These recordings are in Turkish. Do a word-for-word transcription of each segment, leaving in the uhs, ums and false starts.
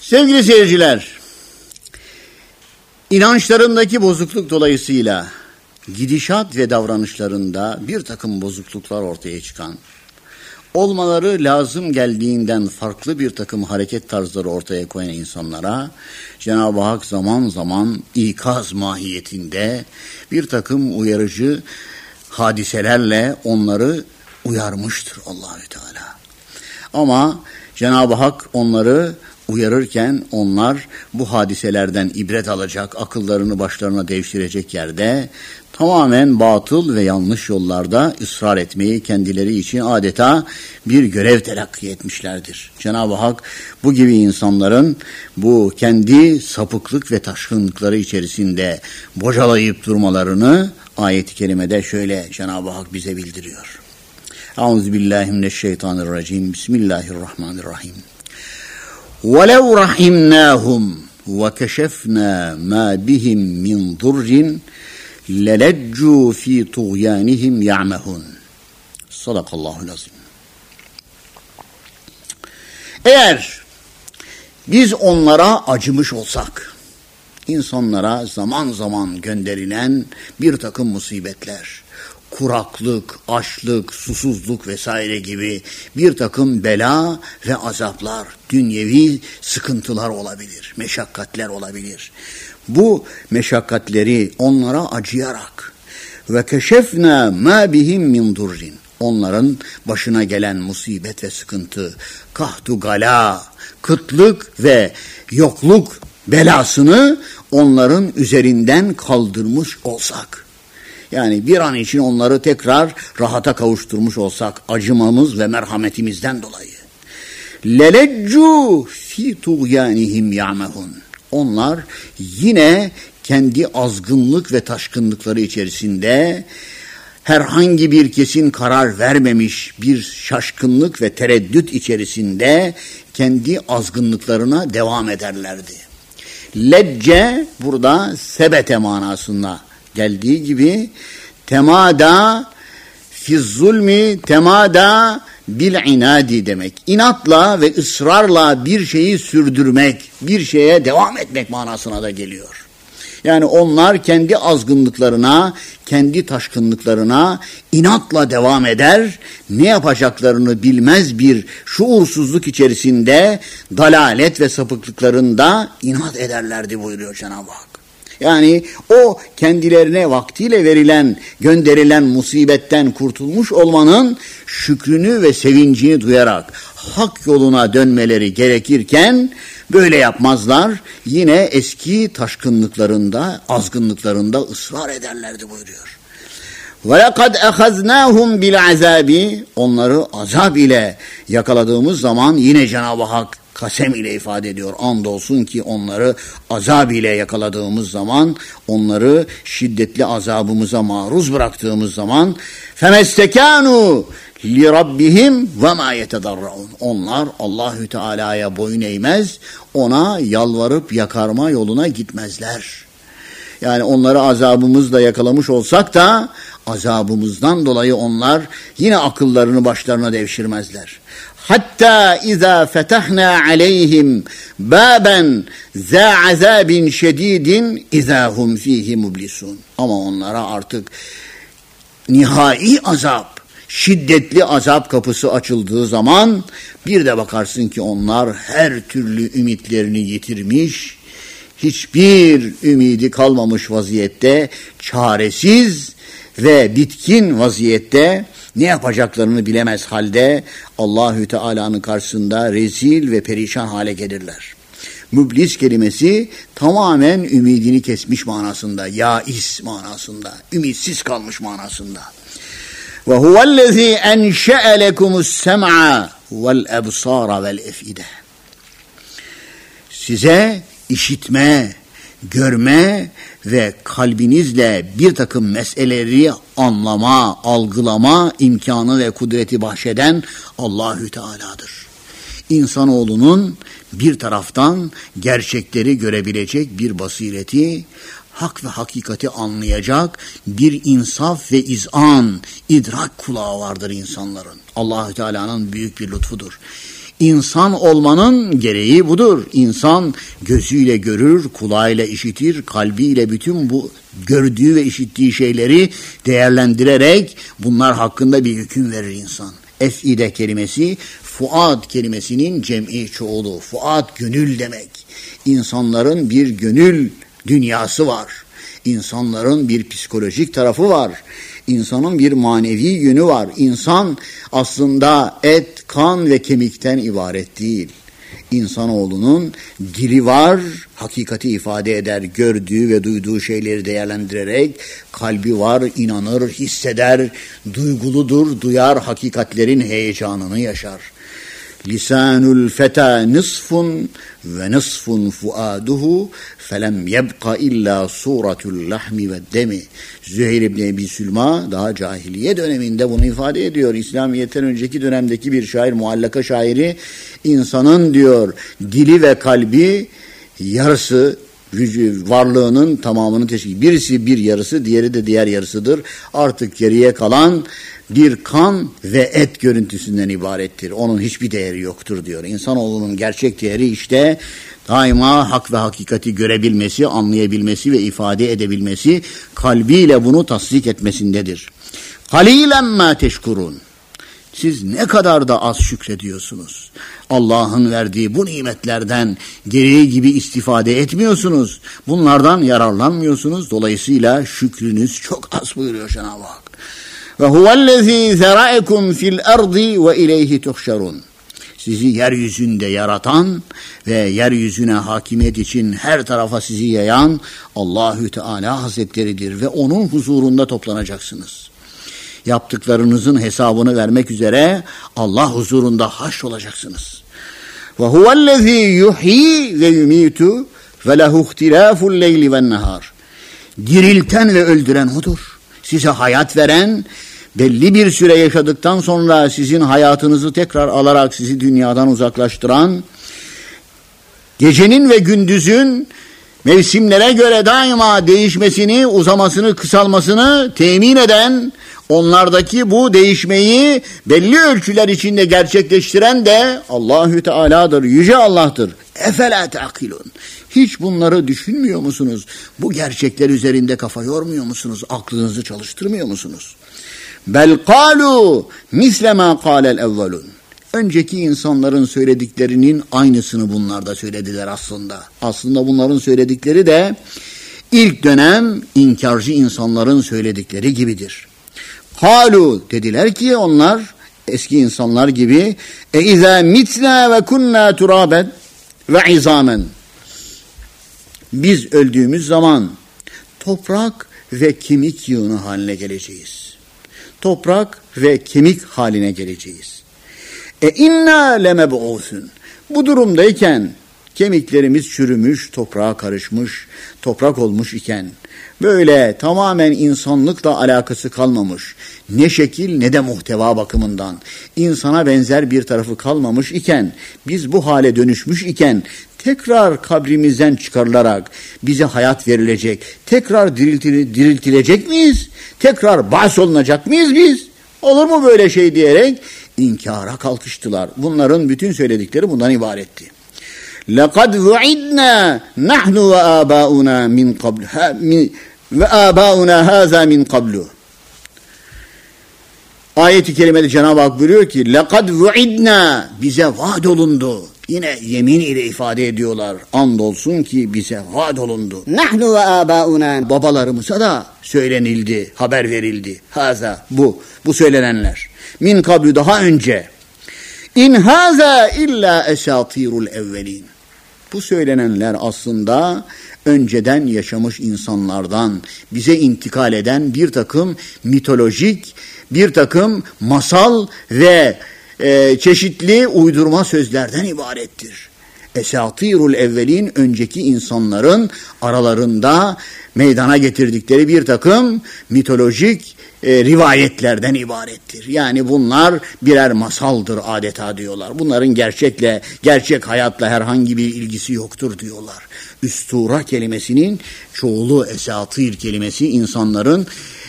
Sevgili seyirciler, inançlarındaki bozukluk dolayısıyla gidişat ve davranışlarında bir takım bozukluklar ortaya çıkan, olmaları lazım geldiğinden farklı bir takım hareket tarzları ortaya koyan insanlara Cenab-ı Hak zaman zaman ikaz mahiyetinde bir takım uyarıcı hadiselerle onları uyarmıştır Allahü Teala. Ama Cenab-ı Hak onları uyarırken onlar bu hadiselerden ibret alacak, akıllarını başlarına devşirecek yerde tamamen batıl ve yanlış yollarda ısrar etmeyi kendileri için adeta bir görev telakki etmişlerdir. Cenab-ı Hak bu gibi insanların bu kendi sapıklık ve taşkınlıkları içerisinde bocalayıp durmalarını ayet-i kerimede şöyle Cenab-ı Hak bize bildiriyor. Euzubillahimineşşeytanirracim. Bismillahirrahmanirrahim. وَلَوْ رَحِمْنَاهُمْ وَكَشَفْنَا مَا بِهِمْ مِنْ ضُرٍّ لَلَجُّوا فِي طُغْيَانِهِمْ يَعْمَهُونَ. Sadakallahul azim. Eğer biz onlara acımış olsak, insanlara zaman zaman gönderilen bir takım musibetler, kuraklık, açlık, susuzluk vesaire gibi bir takım bela ve azaplar, dünyevi sıkıntılar olabilir, meşakkatler olabilir. Bu meşakkatleri onlara acıyarak ve keşefna ma bihim min durrin, onların başına gelen musibet ve sıkıntı, kahtu gala, kıtlık ve yokluk belasını onların üzerinden kaldırmış olsak, yani bir an için onları tekrar rahata kavuşturmuş olsak acımamız ve merhametimizden dolayı. Leleccu fi tuğyanihim ya'mehun. Onlar yine kendi azgınlık ve taşkınlıkları içerisinde herhangi bir kesin karar vermemiş bir şaşkınlık ve tereddüt içerisinde kendi azgınlıklarına devam ederlerdi. Lecce burada sebete manasında geldiği gibi temada fi zulmi temada bil inadi demek. İnatla ve ısrarla bir şeyi sürdürmek, bir şeye devam etmek manasına da geliyor. Yani onlar kendi azgınlıklarına, kendi taşkınlıklarına inatla devam eder, ne yapacaklarını bilmez bir şuursuzluk içerisinde dalalet ve sapıklıklarında inat ederlerdi buyuruyor Cenab-ı Hak. Yani o kendilerine vaktiyle verilen, gönderilen musibetten kurtulmuş olmanın şükrünü ve sevincini duyarak hak yoluna dönmeleri gerekirken böyle yapmazlar. Yine eski taşkınlıklarında, azgınlıklarında ısrar ederlerdi buyuruyor. وَلَقَدْ اَخَذْنَاهُمْ بِالْعَذَابِ. Onları azab ile yakaladığımız zaman yine Cenab-ı Hak kasem ile ifade ediyor. Andolsun ki onları azab ile yakaladığımız zaman, onları şiddetli azabımıza maruz bıraktığımız zaman فَمَسْتَكَانُوا لِرَبِّهِمْ وَمَا يَتَضَرَّعُونَ. Onlar Allahü Teala'ya boyun eğmez, ona yalvarıp yakarma yoluna gitmezler. Yani onları azabımızla yakalamış olsak da azabımızdan dolayı onlar yine akıllarını başlarına devşirmezler. Hatta izâ fetahna aleyhim bâben zâ azâbin şedîdin izâ hum fîhî mublisun. Ama onlara artık nihai azap, şiddetli azap kapısı açıldığı zaman bir de bakarsın ki onlar her türlü ümitlerini yitirmiş, hiçbir ümidi kalmamış vaziyette, çaresiz ve bitkin vaziyette, ne yapacaklarını bilemez halde Allahü Teala'nın karşısında rezil ve perişan hale gelirler. Müblis kelimesi tamamen ümidini kesmiş manasında, yais manasında, ümitsiz kalmış manasında. Ve huvellezî enşe'e lekumus-sem'a vel-ebsâra vel-ef'ide. Size işitme, görme ve kalbinizle bir takım meseleleri anlama, algılama imkanı ve kudreti bahşeden Allahü Teala'dır. İnsanoğlunun bir taraftan gerçekleri görebilecek bir basireti, hak ve hakikati anlayacak bir insaf ve izan, idrak kulağı vardır insanların. Allahü Teala'nın büyük bir lütfudur. İnsan olmanın gereği budur. İnsan gözüyle görür, kulağıyla işitir, kalbiyle bütün bu gördüğü ve işittiği şeyleri değerlendirerek bunlar hakkında bir hüküm verir insan. Ef'ide kelimesi fuad kelimesinin cem'i çoğulu. Fuad gönül demek. İnsanların bir gönül dünyası var. İnsanların bir psikolojik tarafı var. İnsanın bir manevi yönü var. İnsan aslında et, kan ve kemikten ibaret değil. İnsanoğlunun dili var, hakikati ifade eder, gördüğü ve duyduğu şeyleri değerlendirerek, kalbi var, inanır, hisseder, duyguludur, duyar, hakikatlerin heyecanını yaşar. Lisanul feta nisfun ve nisfun fuaduhu felem yebqa illa suratul lahmi ve demi. Züheyr ibn Ebi Sülma daha cahiliye döneminde bunu ifade ediyor. İslamiyet'ten önceki dönemdeki bir şair, muallaka şairi, insanın diyor dili ve kalbi yarısı varlığının tamamını teşkil. Birisi bir yarısı, diğeri de diğer yarısıdır. Artık geriye kalan bir kan ve et görüntüsünden ibarettir. Onun hiçbir değeri yoktur diyor. İnsanoğlunun gerçek değeri işte daima hak ve hakikati görebilmesi, anlayabilmesi ve ifade edebilmesi, kalbiyle bunu tasdik etmesindedir. Halilen ma teşkurun. Siz ne kadar da az şükrediyorsunuz. Allah'ın verdiği bu nimetlerden gereği gibi istifade etmiyorsunuz. Bunlardan yararlanmıyorsunuz. Dolayısıyla şükrünüz çok az buyuruyor Cenab-ı Hak. Ve huvellezî zerâekum fil ardı ve ileyhi tuhşerun. Sizi yeryüzünde yaratan ve yeryüzüne hakimiyet için her tarafa sizi yayan Allahü Teala Hazretleridir ve onun huzurunda toplanacaksınız. Yaptıklarınızın hesabını vermek üzere Allah huzurunda haşr olacaksınız. Ve huvellezî yuhyi ve yumitu ve lehu ihtilâful leyli ven nehâr. Dirilten ve öldüren odur. Size hayat veren, belli bir süre yaşadıktan sonra sizin hayatınızı tekrar alarak sizi dünyadan uzaklaştıran, gecenin ve gündüzün mevsimlere göre daima değişmesini, uzamasını, kısalmasını temin eden, onlardaki bu değişmeyi belli ölçüler içinde gerçekleştiren de Allahü Teala'dır, yüce Allah'tır. Efela ta'kilun. Hiç bunları düşünmüyor musunuz? Bu gerçekler üzerinde kafa yormuyor musunuz? Aklınızı çalıştırmıyor musunuz? Bel kalu misle ma kâlel evvelun. Önceki insanların söylediklerinin aynısını bunlar da söylediler aslında. Aslında bunların söyledikleri de ilk dönem inkarcı insanların söyledikleri gibidir. Kalu dediler ki onlar eski insanlar gibi e izâ mitnâ ve kunnâ turâben ve izâmen. Biz öldüğümüz zaman toprak ve kemik yığını haline geleceğiz. Toprak ve kemik haline geleceğiz. E inna lemeb'ûsün. Bu durumdayken kemiklerimiz çürümüş, toprağa karışmış, toprak olmuş iken böyle tamamen insanlıkla alakası kalmamış, ne şekil ne de muhteva bakımından insana benzer bir tarafı kalmamış iken, biz bu hale dönüşmüş iken tekrar kabrimizden çıkarılarak bize hayat verilecek, tekrar diriltil- diriltilecek miyiz? Tekrar bahsolunacak mıyız biz? Olur mu böyle şey diyerek inkara kalkıştılar. Bunların bütün söyledikleri bundan ibaretti. لَقَدْ وُعِدْنَا نَحْنُ وَآبَاؤُنَا مِنْ قَبْلُ وَآبَاؤُنَا هَذَا مِنْ قَبْلُ. Ayet-i kerimede Cenab-ı Hak buyuruyor ki لَقَدْ وُعِدْنَا bize vaad olundu. Yine yemin ile ifade ediyorlar. Andolsun ki bize vaad olundu. نَحْنُ وَآبَاؤُنَا babalarımıza da söylenildi, haber verildi. Haza bu, bu söylenenler. Min kablu daha önce. İn haza illa esatirul evvelin. Bu söylenenler aslında önceden yaşamış insanlardan bize intikal eden bir takım mitolojik, bir takım masal ve e, çeşitli uydurma sözlerden ibarettir. Esatirul evvelin önceki insanların aralarında meydana getirdikleri bir takım mitolojik e, rivayetlerden ibarettir. Yani bunlar birer masaldır adeta diyorlar. Bunların gerçekle, gerçek hayatla herhangi bir ilgisi yoktur diyorlar. Üstura kelimesinin çoğulu esatir kelimesi insanların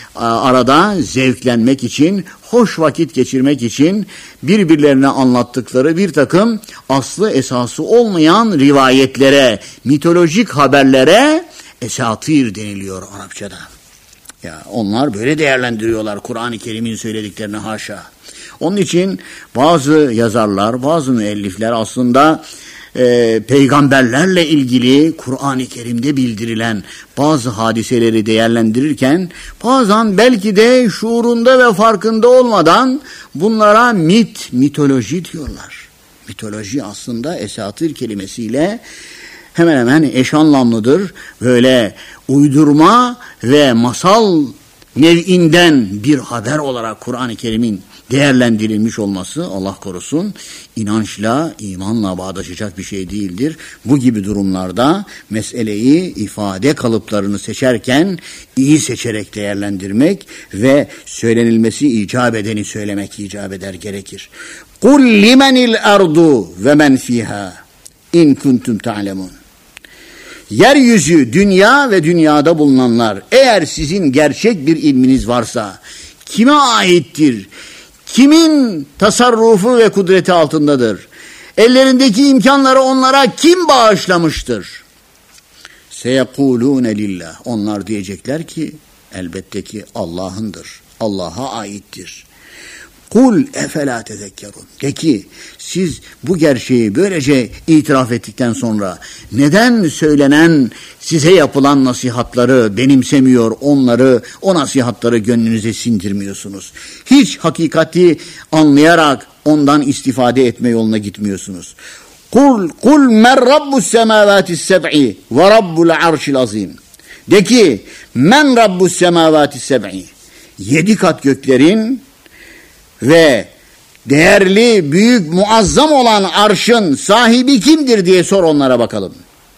arada zevklenmek için, hoş vakit geçirmek için birbirlerine anlattıkları bir takım aslı esası olmayan rivayetlere, mitolojik haberlere esatir deniliyor Arapçada. Ya onlar böyle değerlendiriyorlar Kur'an-ı Kerim'in söylediklerini, haşa. Onun için bazı yazarlar, bazı müellifler aslında e, peygamberlerle ilgili Kur'an-ı Kerim'de bildirilen bazı hadiseleri değerlendirirken bazen belki de şuurunda ve farkında olmadan bunlara mit, mitoloji diyorlar. Mitoloji aslında esatir kelimesiyle hemen hemen eş anlamlıdır. Böyle uydurma ve masal nev'inden bir haber olarak Kur'an-ı Kerim'in değerlendirilmiş olması, Allah korusun, inançla, imanla bağdaşacak bir şey değildir. Bu gibi durumlarda meseleyi, ifade kalıplarını seçerken iyi seçerek değerlendirmek ve söylenilmesi icap edeni söylemek icap eder, gerekir. قُلْ لِمَنِ الْأَرْضُ وَمَنْ فِيهَا اِنْ كُنْتُمْ تَعْلَمُونَ. Yeryüzü, dünya ve dünyada bulunanlar, eğer sizin gerçek bir ilminiz varsa, kime aittir? Kimin tasarrufu ve kudreti altındadır? Ellerindeki imkanları onlara kim bağışlamıştır? Seyekulûne lillah. Onlar diyecekler ki elbette ki Allah'ındır. Allah'a aittir. Kul efelâ tezekkerun. De ki siz bu gerçeği böylece itiraf ettikten sonra neden söylenen, size yapılan nasihatları benimsemiyor, onları, o nasihatları gönlünüze sindirmiyorsunuz? Hiç hakikati anlayarak ondan istifade etme yoluna gitmiyorsunuz. Kul kul men rabbus semavatis seb'i ve rabbul arşil azim. De ki men rabbus semavatis seb'i. Yedi kat göklerin ve değerli, büyük, muazzam olan arşın sahibi kimdir diye sor, onlara bakalım.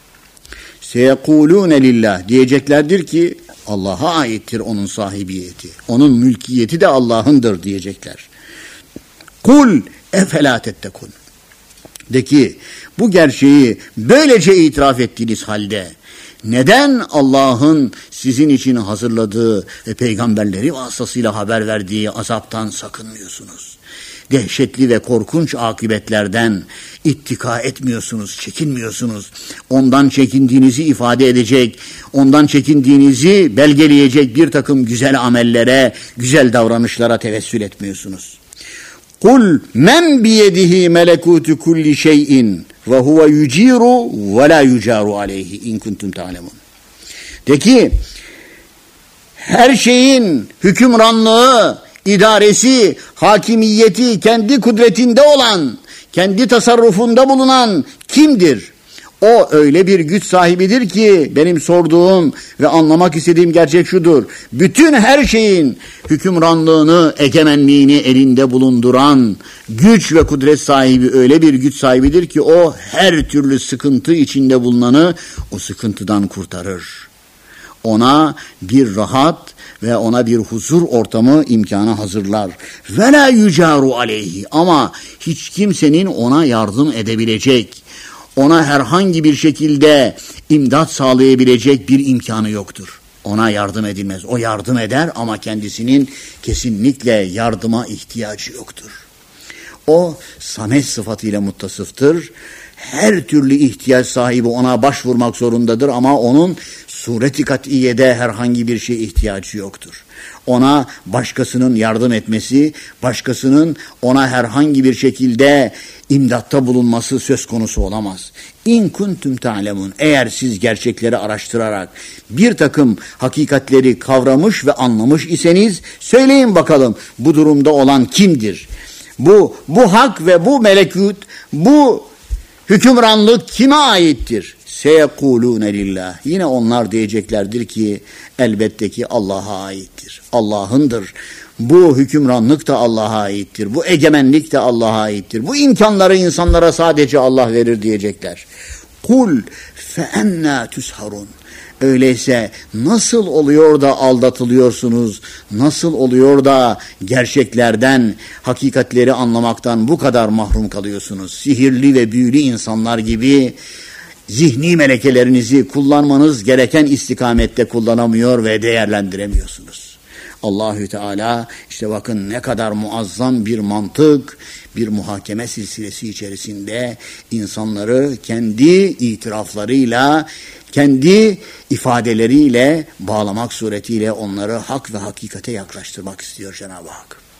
Seyekulûne lillah. Diyeceklerdir ki Allah'a aittir onun sahibiyeti. Onun mülkiyeti de Allah'ındır diyecekler. Kul efelâ tettekûn. De ki bu gerçeği böylece itiraf ettiğiniz halde neden Allah'ın sizin için hazırladığı ve peygamberleri vasıtasıyla haber verdiği azaptan sakınmıyorsunuz? Dehşetli ve korkunç akıbetlerden ittika etmiyorsunuz, çekinmiyorsunuz. Ondan çekindiğinizi ifade edecek, ondan çekindiğinizi belgeleyecek bir takım güzel amellere, güzel davranışlara tevessül etmiyorsunuz. Kul men biyedihi melekutu kulli şeyin ve huve yuciru ve la yucaru aleyhi in kuntum ta'lemun. De ki her şeyin hükümranlığı, idaresi, hakimiyeti kendi kudretinde olan, kendi tasarrufunda bulunan kimdir? O öyle bir güç sahibidir ki benim sorduğum ve anlamak istediğim gerçek şudur. Bütün her şeyin hükümranlığını, egemenliğini elinde bulunduran güç ve kudret sahibi öyle bir güç sahibidir ki o her türlü sıkıntı içinde bulunanı o sıkıntıdan kurtarır. Ona bir rahat ve ona bir huzur ortamı imkanı hazırlar. Ve la yucaru aleyhi. Ama hiç kimsenin ona yardım edebilecek, ona herhangi bir şekilde imdat sağlayabilecek bir imkanı yoktur. Ona yardım edilmez. O yardım eder ama kendisinin kesinlikle yardıma ihtiyacı yoktur. O samet sıfatıyla muttasıftır. Her türlü ihtiyaç sahibi ona başvurmak zorundadır ama onun sureti kat'iyede herhangi bir şeye ihtiyacı yoktur. Ona başkasının yardım etmesi, başkasının ona herhangi bir şekilde imdatta bulunması söz konusu olamaz. İn kuntum ta'lemun. Eğer siz gerçekleri araştırarak bir takım hakikatleri kavramış ve anlamış iseniz söyleyin bakalım bu durumda olan kimdir? Bu bu hak ve bu melekut, bu hükümranlık kime aittir? Seyekulûne lillah. Yine onlar diyeceklerdir ki elbette ki Allah'a aittir. Allah'ındır. Bu hükümranlık da Allah'a aittir. Bu egemenlik de Allah'a aittir. Bu imkanları insanlara sadece Allah verir diyecekler. Kul fe ennâ tüsharun. Öyleyse nasıl oluyor da aldatılıyorsunuz? Nasıl oluyor da gerçeklerden, hakikatleri anlamaktan bu kadar mahrum kalıyorsunuz? Sihirli ve büyülü insanlar gibi zihni melekelerinizi kullanmanız gereken istikamette kullanamıyor ve değerlendiremiyorsunuz. Allahü Teala işte bakın ne kadar muazzam bir mantık, bir muhakeme silsilesi içerisinde insanları kendi itiraflarıyla, kendi ifadeleriyle bağlamak suretiyle onları hak ve hakikate yaklaştırmak istiyor Cenab-ı Hak.